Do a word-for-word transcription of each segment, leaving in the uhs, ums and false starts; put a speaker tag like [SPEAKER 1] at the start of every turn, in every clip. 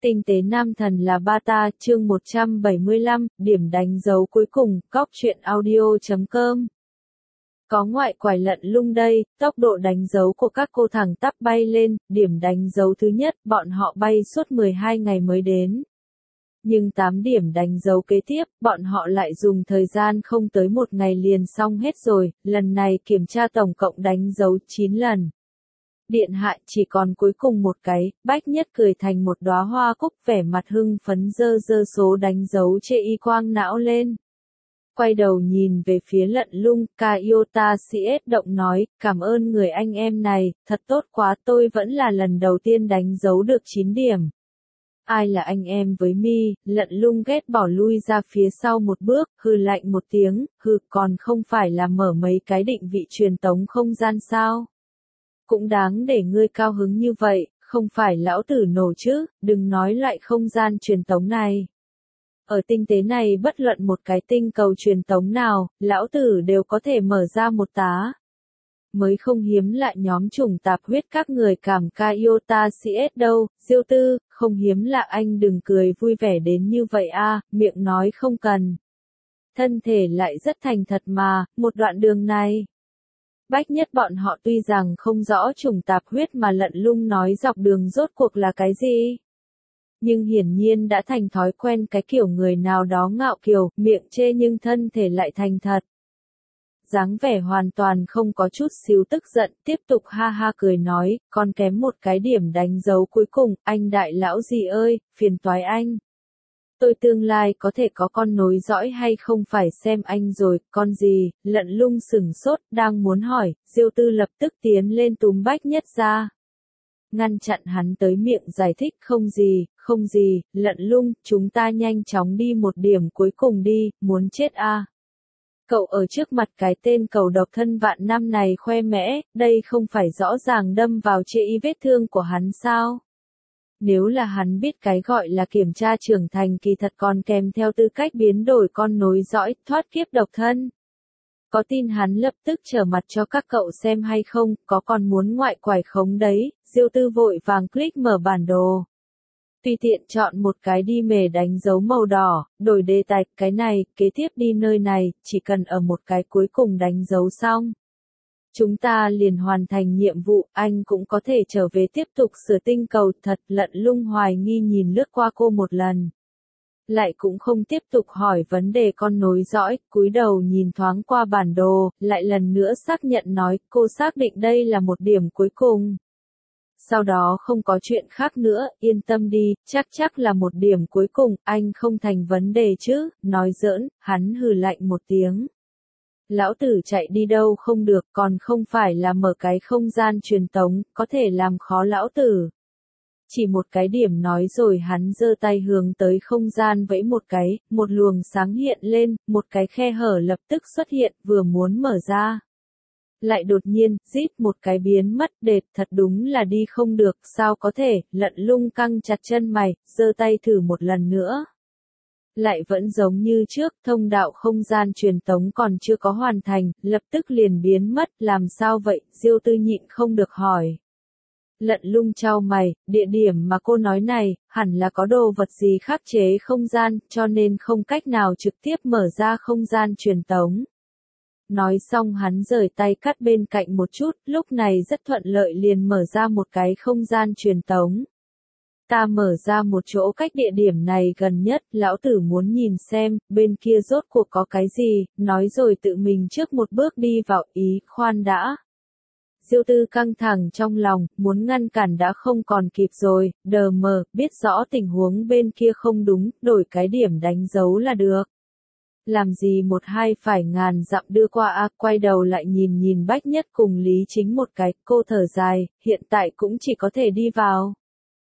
[SPEAKER 1] Tinh tế nam thần là ba ta, chương một trăm bảy mươi lăm, điểm đánh dấu cuối cùng, cóc truyện audio chấm com. Có ngoại quải lận lung đây, tốc độ đánh dấu của các cô thẳng tắp bay lên, điểm đánh dấu thứ nhất, bọn họ bay suốt mười hai ngày mới đến. Nhưng tám điểm đánh dấu kế tiếp, bọn họ lại dùng thời gian không tới một ngày liền xong hết rồi, lần này kiểm tra tổng cộng đánh dấu chín lần. Điện hạ chỉ còn cuối cùng một cái, Bách Nhất cười thành một đóa hoa cúc vẻ mặt hưng phấn dơ dơ số đánh dấu chê y quang não lên. Quay đầu nhìn về phía lận lung, Kaiota xê ét động nói, cảm ơn người anh em này, thật tốt quá tôi vẫn là lần đầu tiên đánh dấu được chín điểm. Ai là anh em với mi, lận lung ghét bỏ lui ra phía sau một bước, hừ lạnh một tiếng, hừ còn không phải là mở mấy cái định vị truyền tống không gian sao. Cũng đáng để ngươi cao hứng như vậy, không phải lão tử nổ chứ, đừng nói loại không gian truyền tống này. Ở tinh tế này bất luận một cái tinh cầu truyền tống nào, lão tử đều có thể mở ra một tá. Mới không hiếm lại nhóm chủng tạp huyết các người cảm Kaiota xê ét đâu, Diêu Tư, không hiếm lạ anh đừng cười vui vẻ đến như vậy a, miệng nói không cần. Thân thể lại rất thành thật mà, một đoạn đường này. Bách Nhất bọn họ tuy rằng không rõ chủng tạp huyết mà lận lung nói dọc đường rốt cuộc là cái gì. Nhưng hiển nhiên đã thành thói quen cái kiểu người nào đó ngạo kiều, miệng chê nhưng thân thể lại thành thật. Dáng vẻ hoàn toàn không có chút xíu tức giận, tiếp tục ha ha cười nói, còn kém một cái điểm đánh dấu cuối cùng, anh đại lão gì ơi, phiền toái anh. Tôi tương lai có thể có con nối dõi hay không phải xem anh rồi, con gì, lận lung sửng sốt, đang muốn hỏi, Diêu Tư lập tức tiến lên túm Bách Nhất ra. Ngăn chặn hắn tới miệng giải thích không gì, không gì, lận lung, chúng ta nhanh chóng đi một điểm cuối cùng đi, muốn chết a. À. Cậu ở trước mặt cái tên cầu độc thân vạn năm này khoe mẽ, đây không phải rõ ràng đâm vào chê y vết thương của hắn sao? Nếu là hắn biết cái gọi là kiểm tra trưởng thành kỳ thật còn kèm theo tư cách biến đổi con nối dõi, thoát kiếp độc thân. Có tin hắn lập tức trở mặt cho các cậu xem hay không, có còn muốn ngoại quải khống đấy, Diêu Tư vội vàng click mở bản đồ. Tùy tiện chọn một cái đi mề đánh dấu màu đỏ, đổi đề tài, cái này, kế tiếp đi nơi này, chỉ cần ở một cái cuối cùng đánh dấu xong. Chúng ta liền hoàn thành nhiệm vụ, anh cũng có thể trở về tiếp tục sửa tinh cầu thật lận lung hoài nghi nhìn lướt qua cô một lần. Lại cũng không tiếp tục hỏi vấn đề con nối dõi, cúi đầu nhìn thoáng qua bản đồ, lại lần nữa xác nhận nói, cô xác định đây là một điểm cuối cùng. Sau đó không có chuyện khác nữa, yên tâm đi, chắc chắc là một điểm cuối cùng, anh không thành vấn đề chứ, nói giỡn, hắn hừ lạnh một tiếng. Lão tử chạy đi đâu không được, còn không phải là mở cái không gian truyền tống, có thể làm khó lão tử. Chỉ một cái điểm nói rồi hắn giơ tay hướng tới không gian vẫy một cái, một luồng sáng hiện lên, một cái khe hở lập tức xuất hiện, vừa muốn mở ra. Lại đột nhiên, rít một cái biến mất đệt, thật đúng là đi không được, sao có thể, lận lung căng chặt chân mày, giơ tay thử một lần nữa. Lại vẫn giống như trước, thông đạo không gian truyền tống còn chưa có hoàn thành, lập tức liền biến mất, làm sao vậy, Diêu Tư nhịn không được hỏi. Lận lung chau mày, địa điểm mà cô nói này, hẳn là có đồ vật gì khắc chế không gian, cho nên không cách nào trực tiếp mở ra không gian truyền tống. Nói xong hắn rời tay cắt bên cạnh một chút, lúc này rất thuận lợi liền mở ra một cái không gian truyền tống. Ta mở ra một chỗ cách địa điểm này gần nhất, lão tử muốn nhìn xem, bên kia rốt cuộc có cái gì, nói rồi tự mình trước một bước đi vào, ý, khoan đã. Diêu Tư căng thẳng trong lòng, muốn ngăn cản đã không còn kịp rồi, đờ mờ, biết rõ tình huống bên kia không đúng, đổi cái điểm đánh dấu là được. Làm gì một hai phải ngàn dặm đưa qua a, quay đầu lại nhìn nhìn Bách Nhất cùng Lý Chính một cái, cô thở dài, hiện tại cũng chỉ có thể đi vào.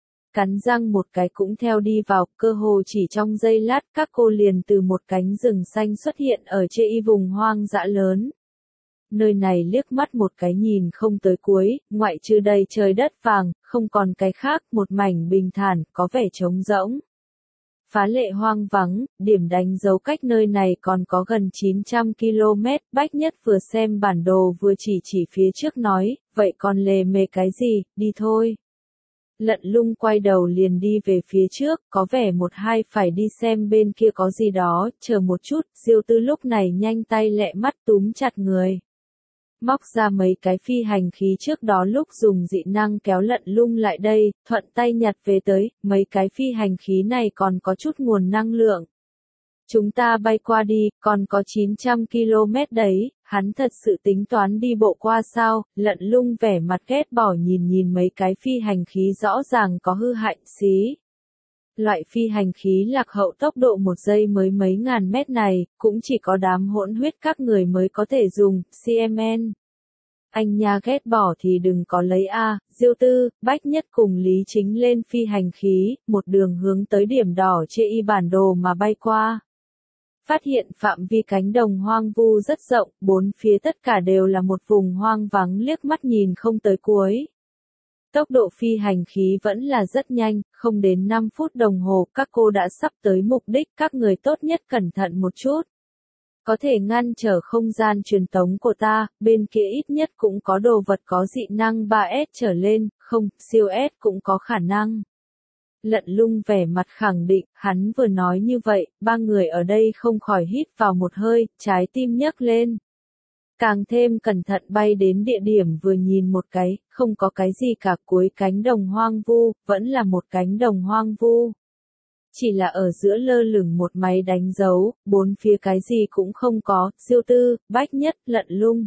[SPEAKER 1] Cắn răng một cái cũng theo đi vào, cơ hồ chỉ trong giây lát các cô liền từ một cánh rừng xanh xuất hiện ở chê y vùng hoang dã lớn. Nơi này liếc mắt một cái nhìn không tới cuối, ngoại trừ đầy trời đất vàng, không còn cái khác, một mảnh bình thản, có vẻ trống rỗng. Phá lệ hoang vắng, điểm đánh dấu cách nơi này còn có gần chín trăm ki lô mét, Bách Nhất vừa xem bản đồ vừa chỉ chỉ phía trước nói, vậy còn lề mề cái gì, đi thôi. Lận Lung quay đầu liền đi về phía trước, có vẻ một hai phải đi xem bên kia có gì đó, chờ một chút, Diêu Tư lúc này nhanh tay lẹ mắt túm chặt người. Móc ra mấy cái phi hành khí trước đó lúc dùng dị năng kéo Lận Lung lại đây, thuận tay nhặt về tới, mấy cái phi hành khí này còn có chút nguồn năng lượng. Chúng ta bay qua đi, còn có chín trăm ki lô mét đấy, hắn thật sự tính toán đi bộ qua sao, Lận Lung vẻ mặt ghét bỏ nhìn nhìn mấy cái phi hành khí rõ ràng có hư hại, xí. Loại phi hành khí lạc hậu tốc độ một giây mới mấy ngàn mét này, cũng chỉ có đám hỗn huyết các người mới có thể dùng, xê em en. Anh nha ghét bỏ thì đừng có lấy a. Diêu Tư, Bách Nhất cùng Lý Chính lên phi hành khí, một đường hướng tới điểm đỏ trên y bản đồ mà bay qua. Phát hiện phạm vi cánh đồng hoang vu rất rộng, bốn phía tất cả đều là một vùng hoang vắng liếc mắt nhìn không tới cuối. Tốc độ phi hành khí vẫn là rất nhanh, không đến năm phút đồng hồ các cô đã sắp tới mục đích, các người tốt nhất cẩn thận một chút. Có thể ngăn trở không gian truyền tống của ta, bên kia ít nhất cũng có đồ vật có dị năng ba S trở lên, không, siêu S cũng có khả năng. Lận Lung vẻ mặt khẳng định, hắn vừa nói như vậy, ba người ở đây không khỏi hít vào một hơi, trái tim nhấc lên. Càng thêm cẩn thận bay đến địa điểm vừa nhìn một cái, không có cái gì cả, cuối cánh đồng hoang vu, vẫn là một cánh đồng hoang vu. Chỉ là ở giữa lơ lửng một máy đánh dấu, bốn phía cái gì cũng không có, Diêu Tư, Bách Nhất, Lận Lung.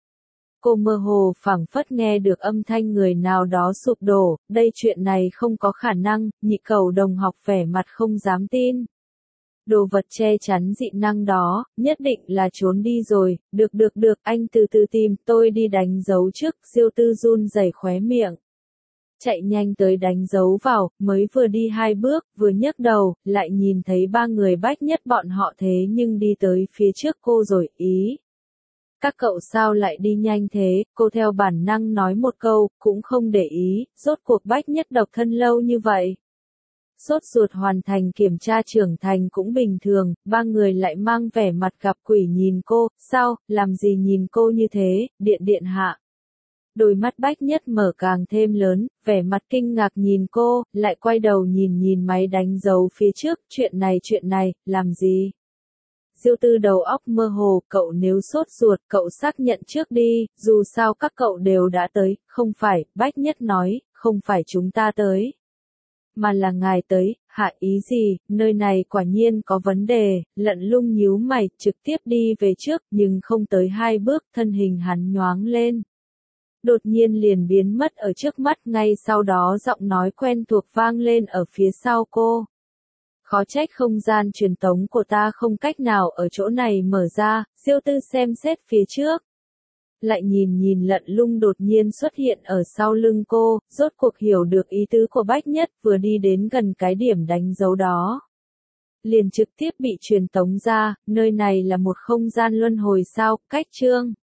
[SPEAKER 1] Cô mơ hồ phảng phất nghe được âm thanh người nào đó sụp đổ, đây chuyện này không có khả năng, nhị cầu đồng học vẻ mặt không dám tin. Đồ vật che chắn dị năng đó, nhất định là trốn đi rồi, được được được, anh từ từ tìm, tôi đi đánh dấu trước, Diêu Tư run rẩy khóe miệng. Chạy nhanh tới đánh dấu vào, mới vừa đi hai bước, vừa nhấc đầu, lại nhìn thấy ba người Bách Nhất bọn họ thế nhưng đi tới phía trước cô rồi, ý. Các cậu sao lại đi nhanh thế, cô theo bản năng nói một câu, cũng không để ý, rốt cuộc Bách Nhất độc thân lâu như vậy. Sốt ruột hoàn thành kiểm tra trưởng thành cũng bình thường, ba người lại mang vẻ mặt gặp quỷ nhìn cô, sao, làm gì nhìn cô như thế, điện điện hạ. Đôi mắt Bách Nhất mở càng thêm lớn, vẻ mặt kinh ngạc nhìn cô, lại quay đầu nhìn nhìn máy đánh dấu phía trước, chuyện này chuyện này, làm gì? Diêu Tư đầu óc mơ hồ, cậu nếu sốt ruột, cậu xác nhận trước đi, dù sao các cậu đều đã tới, không phải, Bách Nhất nói, không phải chúng ta tới. Mà là ngài tới, hạ ý gì, nơi này quả nhiên có vấn đề, Lận Lung nhíu mày, trực tiếp đi về trước, nhưng không tới hai bước, thân hình hắn nhoáng lên. Đột nhiên liền biến mất ở trước mắt, ngay sau đó giọng nói quen thuộc vang lên ở phía sau cô. Khó trách không gian truyền tống của ta không cách nào ở chỗ này mở ra, Diêu Tư xem xét phía trước. Lại nhìn nhìn Lận Lung đột nhiên xuất hiện ở sau lưng cô, rốt cuộc hiểu được ý tứ của Bách Nhất, vừa đi đến gần cái điểm đánh dấu đó. Liền trực tiếp bị truyền tống ra, nơi này là một không gian luân hồi sao, cách chương.